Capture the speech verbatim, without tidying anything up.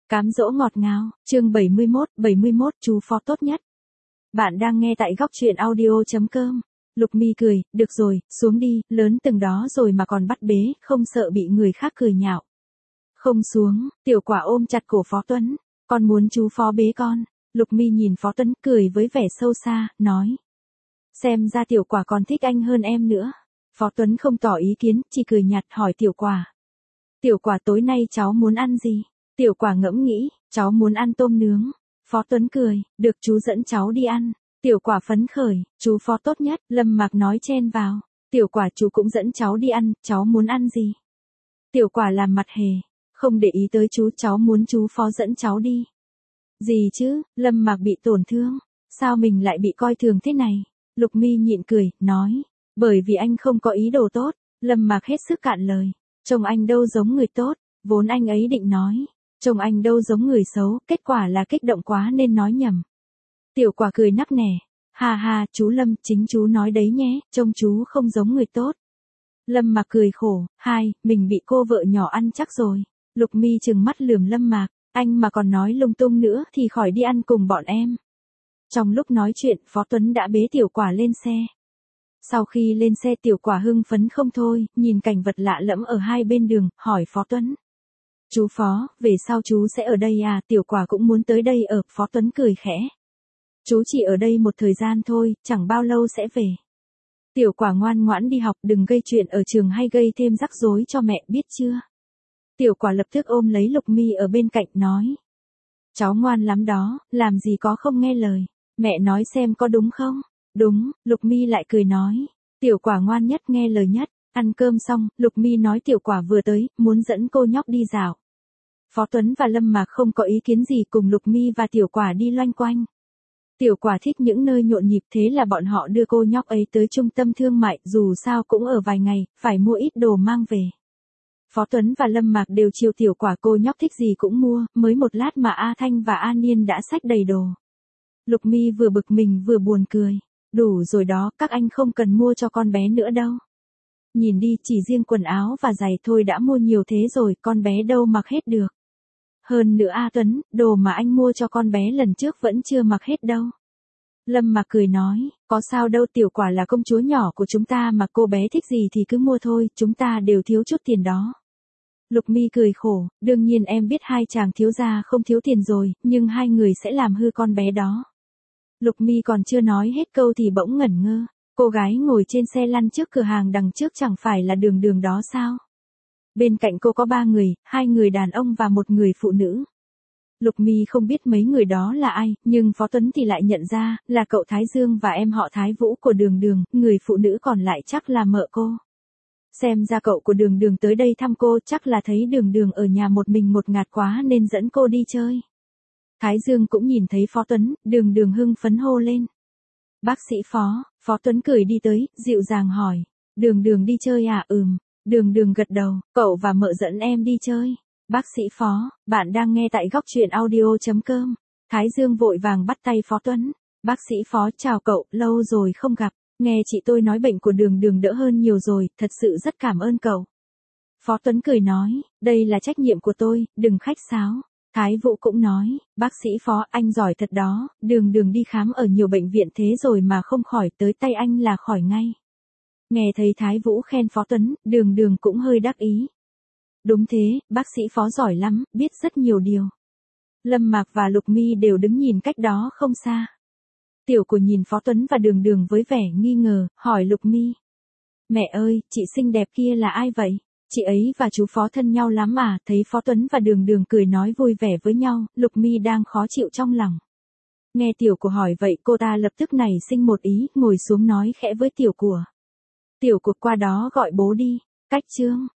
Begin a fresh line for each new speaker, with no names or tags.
Cám dỗ ngọt ngào, chương bảy mươi mốt, bảy mươi mốt chú phó tốt nhất. Bạn đang nghe tại góc truyện audio chấm com. Lục Mi cười, được rồi, xuống đi, lớn từng đó rồi mà còn bắt bế, không sợ bị người khác cười nhạo. Không xuống, Tiểu Quả ôm chặt cổ Phó Tuấn, con muốn chú phó bế con. Lục Mi nhìn Phó Tuấn cười với vẻ sâu xa, nói. Xem ra Tiểu Quả còn thích anh hơn em nữa. Phó Tuấn không tỏ ý kiến, chỉ cười nhạt hỏi Tiểu Quả. Tiểu Quả tối nay cháu muốn ăn gì? Tiểu Quả ngẫm nghĩ, cháu muốn ăn tôm nướng. Phó Tuấn cười, được chú dẫn cháu đi ăn. Tiểu Quả phấn khởi, chú phó tốt nhất, Lâm Mạc nói chen vào. Tiểu Quả chú cũng dẫn cháu đi ăn, cháu muốn ăn gì? Tiểu Quả làm mặt hề, không để ý tới chú, cháu muốn chú phó dẫn cháu đi. Gì chứ, Lâm Mạc bị tổn thương, sao mình lại bị coi thường thế này? Lục Mi nhịn cười, nói, bởi vì anh không có ý đồ tốt. Lâm Mạc hết sức cạn lời, trông anh đâu giống người tốt, vốn anh ấy định nói. Trông anh đâu giống người xấu, kết quả là kích động quá nên nói nhầm. Tiểu Quả cười nắc nẻ, ha ha, chú Lâm, chính chú nói đấy nhé, trông chú không giống người tốt. Lâm Mạc cười khổ, hai, mình bị cô vợ nhỏ ăn chắc rồi. Lục Mi trừng mắt lườm Lâm Mạc, anh mà còn nói lung tung nữa thì khỏi đi ăn cùng bọn em. Trong lúc nói chuyện, Phó Tuấn đã bế Tiểu Quả lên xe. Sau khi lên xe Tiểu Quả hưng phấn không thôi, nhìn cảnh vật lạ lẫm ở hai bên đường, hỏi Phó Tuấn. Chú Phó, về sau chú sẽ ở đây à? Tiểu Quả cũng muốn tới đây ở. Phó Tuấn cười khẽ. Chú chỉ ở đây một thời gian thôi, chẳng bao lâu sẽ về. Tiểu Quả ngoan ngoãn đi học, đừng gây chuyện ở trường hay gây thêm rắc rối cho mẹ, biết chưa? Tiểu Quả lập tức ôm lấy Lục Mi ở bên cạnh nói. Cháu ngoan lắm đó, làm gì có không nghe lời. Mẹ nói xem có đúng không? Đúng, Lục Mi lại cười nói. Tiểu Quả ngoan nhất, nghe lời nhất. Ăn cơm xong, Lục Mi nói Tiểu Quả vừa tới, muốn dẫn cô nhóc đi dạo. Phó Tuấn và Lâm Mạc không có ý kiến gì, cùng Lục Mi và Tiểu Quả đi loanh quanh. Tiểu Quả thích những nơi nhộn nhịp, thế là bọn họ đưa cô nhóc ấy tới trung tâm thương mại, dù sao cũng ở vài ngày, phải mua ít đồ mang về. Phó Tuấn và Lâm Mạc đều chiều Tiểu Quả, cô nhóc thích gì cũng mua, mới một lát mà A Thanh và A Niên đã xách đầy đồ. Lục Mi vừa bực mình vừa buồn cười. Đủ rồi đó, các anh không cần mua cho con bé nữa đâu. Nhìn đi, chỉ riêng quần áo và giày thôi đã mua nhiều thế rồi, con bé đâu mặc hết được. Hơn nữa A Tuấn, đồ mà anh mua cho con bé lần trước vẫn chưa mặc hết đâu. Lâm Mạc cười nói, có sao đâu, Tiểu Quả là công chúa nhỏ của chúng ta mà, cô bé thích gì thì cứ mua thôi, chúng ta đều thiếu chút tiền đó. Lục Mi cười khổ, đương nhiên em biết hai chàng thiếu gia không thiếu tiền rồi, nhưng hai người sẽ làm hư con bé đó. Lục Mi còn chưa nói hết câu thì bỗng ngẩn ngơ. Cô gái ngồi trên xe lăn trước cửa hàng đằng trước chẳng phải là Đường Đường đó sao? Bên cạnh cô có ba người, hai người đàn ông và một người phụ nữ. Lục Mi không biết mấy người đó là ai, nhưng Phó Tuấn thì lại nhận ra, là cậu Thái Dương và em họ Thái Vũ của Đường Đường, người phụ nữ còn lại chắc là mợ cô. Xem ra cậu của Đường Đường tới đây thăm cô, chắc là thấy Đường Đường ở nhà một mình một ngạt quá nên dẫn cô đi chơi. Thái Dương cũng nhìn thấy Phó Tuấn, Đường Đường hưng phấn hô lên. Bác sĩ Phó, Phó Tuấn cười đi tới, dịu dàng hỏi. Đường Đường đi chơi à? Ừm. Đường Đường gật đầu, cậu và mợ dẫn em đi chơi. Bác sĩ Phó, bạn đang nghe tại góc truyện audio chấm com. Thái Dương vội vàng bắt tay Phó Tuấn. Bác sĩ Phó chào cậu, lâu rồi không gặp. Nghe chị tôi nói bệnh của Đường Đường đỡ hơn nhiều rồi, thật sự rất cảm ơn cậu. Phó Tuấn cười nói, đây là trách nhiệm của tôi, đừng khách sáo. Thái Vũ cũng nói, bác sĩ Phó, anh giỏi thật đó, Đường Đường đi khám ở nhiều bệnh viện thế rồi mà không khỏi, tới tay anh là khỏi ngay. Nghe thấy Thái Vũ khen Phó Tuấn, Đường Đường cũng hơi đắc ý. Đúng thế, bác sĩ Phó giỏi lắm, biết rất nhiều điều. Lâm Mạc và Lục Mi đều đứng nhìn cách đó không xa. Tiểu Của nhìn Phó Tuấn và Đường Đường với vẻ nghi ngờ, hỏi Lục Mi. Mẹ ơi, chị xinh đẹp kia là ai vậy? Chị ấy và chú Phó thân nhau lắm à? Thấy Phó Tuấn và Đường Đường cười nói vui vẻ với nhau, Lục Mi đang khó chịu trong lòng. Nghe Tiểu Của hỏi vậy, cô ta lập tức nảy sinh một ý, ngồi xuống nói khẽ với Tiểu Của. Tiểu Của qua đó gọi bố đi. Cách chương